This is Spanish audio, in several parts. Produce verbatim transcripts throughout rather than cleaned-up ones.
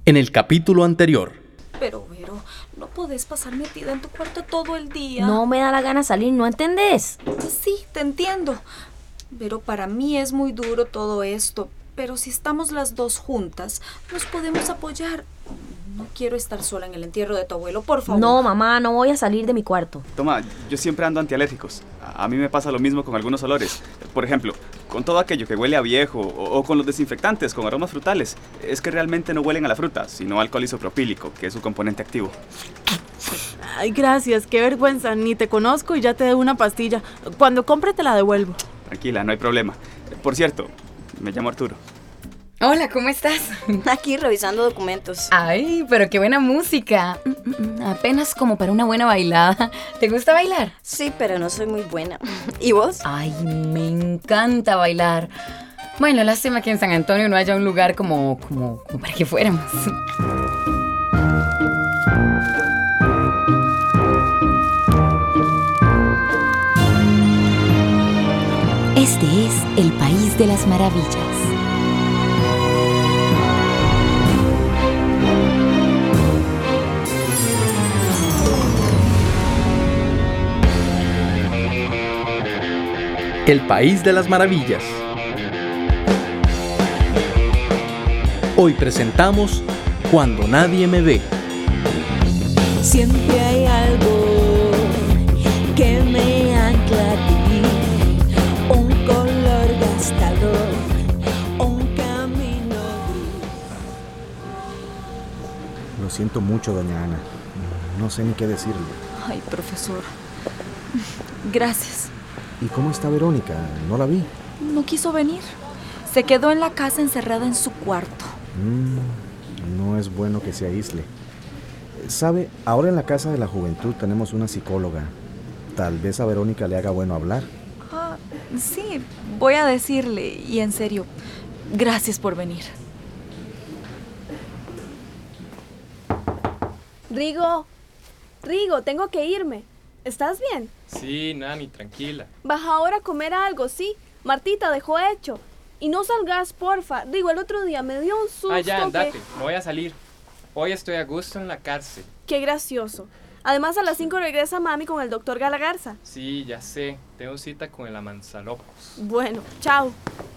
En el capítulo anterior. Pero, Vero, no podés pasar metida en tu cuarto todo el día. No me da la gana salir, ¿no entendés? Sí, te entiendo. Pero para mí es muy duro todo esto. Pero si estamos las dos juntas, nos podemos apoyar. No quiero estar sola en el entierro de tu abuelo, por favor. No, mamá, no voy a salir de mi cuarto. Toma, yo siempre ando antialérgicos. A, a mí me pasa lo mismo con algunos olores. Por ejemplo, con todo aquello que huele a viejo o, o con los desinfectantes con aromas frutales. Es que realmente no huelen a la fruta, sino al alcohol isopropílico, que es su componente activo. Ay, gracias, qué vergüenza. Ni te conozco y ya te doy una pastilla. Cuando compre te la devuelvo. Tranquila, no hay problema. Por cierto, me llamo Arturo. Hola, ¿cómo estás? Aquí revisando documentos. Ay, pero qué buena música. Apenas como para una buena bailada. ¿Te gusta bailar? Sí, pero no soy muy buena. ¿Y vos? Ay, me encanta bailar. Bueno, lástima que en San Antonio no haya un lugar como, como, como para que fuéramos. Este es el País de las Maravillas. El País de las Maravillas. Hoy presentamos Cuando nadie me ve. Siempre hay algo que me ancla a ti, un color gastador, un camino gris. Lo siento mucho, doña Ana. No sé ni qué decirle. Ay, profesor. Gracias. ¿Y cómo está Verónica? No la vi. No quiso venir. Se quedó en la casa encerrada en su cuarto. Mm, no es bueno que se aísle. ¿Sabe? Ahora en la Casa de la Juventud tenemos una psicóloga. Tal vez a Verónica le haga bueno hablar. Ah, sí, voy a decirle. Y en serio, gracias por venir. Rigo, Rigo, tengo que irme. ¿Estás bien? Sí, Nani, tranquila. Baja ahora a comer algo, ¿sí? Martita dejó hecho. Y no salgas, porfa. Rigo, el otro día me dio un susto. Ah, ya, andate. que... No voy a salir. Hoy estoy a gusto en la cárcel. Qué gracioso. Además, a las cinco regresa mami con el doctor Galagarza. Sí, ya sé. Tengo cita con el Amanzalopos. Bueno, chao.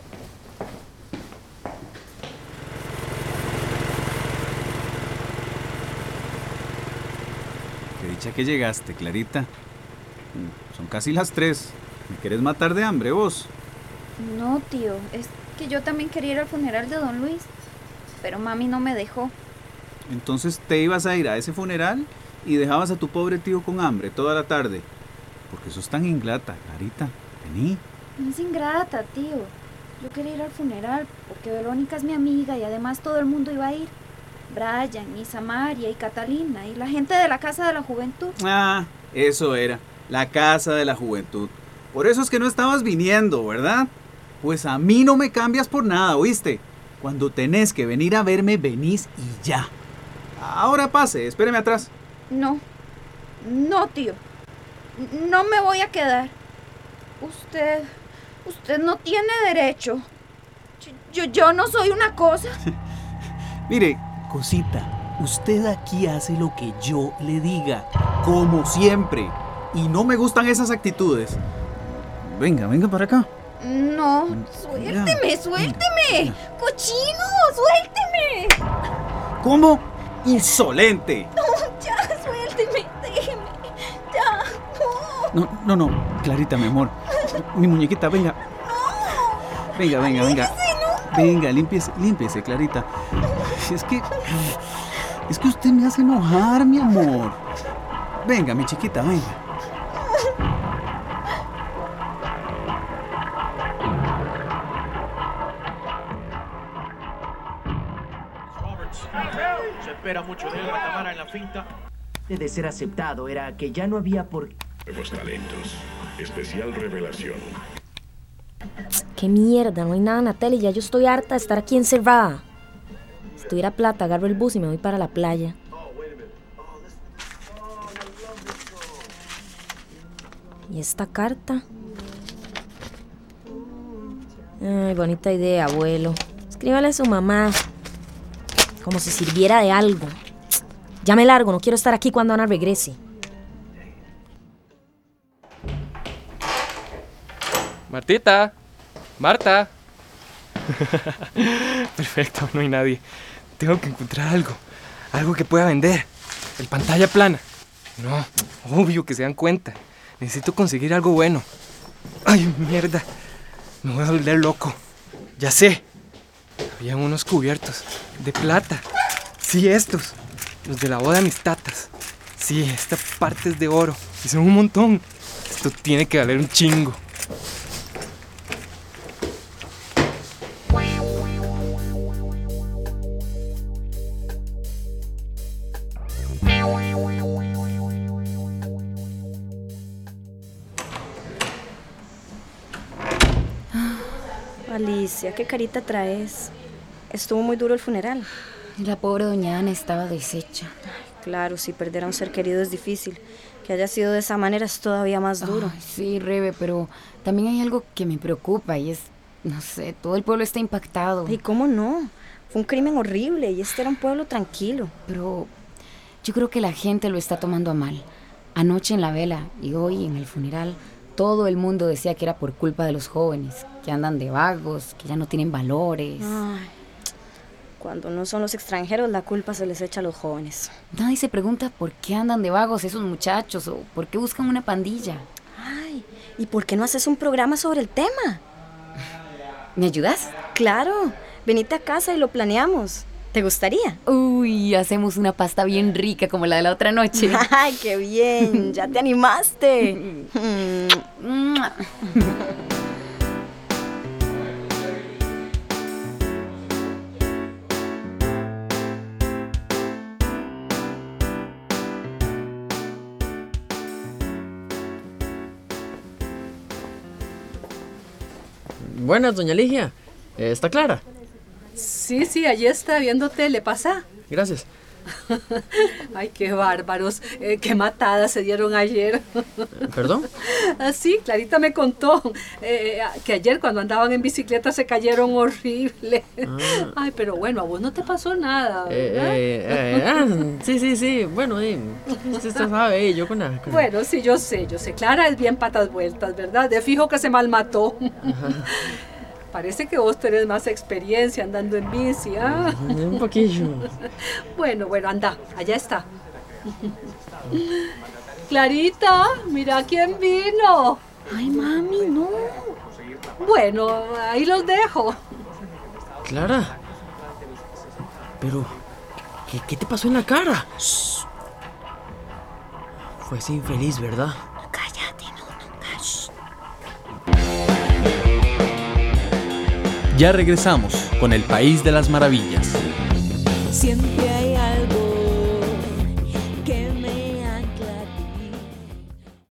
Qué dicha que llegaste, Clarita. Son casi las tres. ¿Me querés matar de hambre, vos? No, tío. Es que yo también quería ir al funeral de don Luis. Pero mami no me dejó. Entonces te ibas a ir a ese funeral y dejabas a tu pobre tío con hambre toda la tarde. Porque sos tan ingrata, Clarita. Vení. No es ingrata, tío. Yo quería ir al funeral porque Verónica es mi amiga y además todo el mundo iba a ir. Brian y Samaria y Catalina y la gente de la Casa de la Juventud. Ah, eso era. La Casa de la Juventud. Por eso es que no estabas viniendo, ¿verdad? Pues a mí no me cambias por nada, ¿oíste? Cuando tenés que venir a verme, venís y ya. Ahora pase, espéreme atrás. No, no, tío. No me voy a quedar. Usted, usted no tiene derecho. Yo, yo no soy una cosa. Mire, cosita, usted aquí hace lo que yo le diga, como siempre. Y no me gustan esas actitudes. Venga, venga para acá. No, suélteme, suélteme. Cochino, suélteme. ¿Cómo? Insolente. No, ya, suélteme, déjeme. Ya, no. No, no, no, Clarita, mi amor. Mi muñequita, venga. No. Venga, venga, venga. No. Venga, límpiese, límpiese, Clarita. Es que... Es que usted me hace enojar, mi amor. Venga, mi chiquita, venga. Se espera mucho de él, Matamara en la finta. De ser aceptado era que ya no había por... Nuevos talentos. Especial revelación. Qué mierda, no hay nada en la tele, ya yo estoy harta de estar aquí encerrada. Si tuviera plata, agarro el bus y me voy para la playa. ¿Y esta carta? Ay, bonita idea, abuelo. Escríbale a su mamá. Como si sirviera de algo. Ya me largo, no quiero estar aquí cuando Ana regrese. Martita, Marta. Perfecto, no hay nadie. Tengo que encontrar algo, algo que pueda vender. El pantalla plana. No, obvio que se dan cuenta. Necesito conseguir algo bueno. Ay, mierda. Me voy a volver loco. Ya sé. Había unos cubiertos de plata. Sí, estos. Los de la boda de mis tatas. Sí, esta parte es de oro. Y son un montón. Esto tiene que valer un chingo. Alicia, ¿qué carita traes? Estuvo muy duro el funeral. La pobre doña Ana estaba deshecha. Claro, si perder a un ser querido es difícil. Que haya sido de esa manera es todavía más duro. Ay, sí, Rebe, pero también hay algo que me preocupa y es, no sé, todo el pueblo está impactado. ¿Y cómo no? Fue un crimen horrible y este era un pueblo tranquilo. Pero yo creo que la gente lo está tomando a mal. Anoche en la vela y hoy en el funeral, todo el mundo decía que era por culpa de los jóvenes, que andan de vagos, que ya no tienen valores. Ay, cuando no son los extranjeros, la culpa se les echa a los jóvenes. Nadie se pregunta por qué andan de vagos esos muchachos o por qué buscan una pandilla. Ay, ¿y por qué no haces un programa sobre el tema? ¿Me ayudas? Claro, venite a casa y lo planeamos. ¿Te gustaría? Uy, hacemos una pasta bien rica como la de la otra noche. ¡Ay, qué bien! ¡Ya te animaste! Buenas, doña Ligia. ¿Está Clara? Sí, sí, allí está viendo tele, pasa. Gracias. Ay, qué bárbaros, eh, qué matadas se dieron ayer. ¿Perdón? Ah, sí, Clarita me contó eh, que ayer cuando andaban en bicicleta se cayeron horrible. Ah. Ay, pero bueno, a vos no te pasó nada, ¿verdad? Eh, eh, eh, ah, sí, sí, sí, bueno, eh, usted sabe, yo con la... Con... Bueno, sí, yo sé, yo sé, Clara es bien patas vueltas, ¿verdad? De fijo que se malmató. Ajá. Parece que vos tenés más experiencia andando en bici, ¿ah? Un poquillo. Bueno, bueno, anda, allá está. Clarita, mira quién vino. Ay, mami, no. Bueno, ahí los dejo. Clara. Pero, ¿qué, qué te pasó en la cara? Shh. Fue así infeliz, ¿verdad? Cállate, no, no, shh. Ya regresamos con el País de las Maravillas. Siempre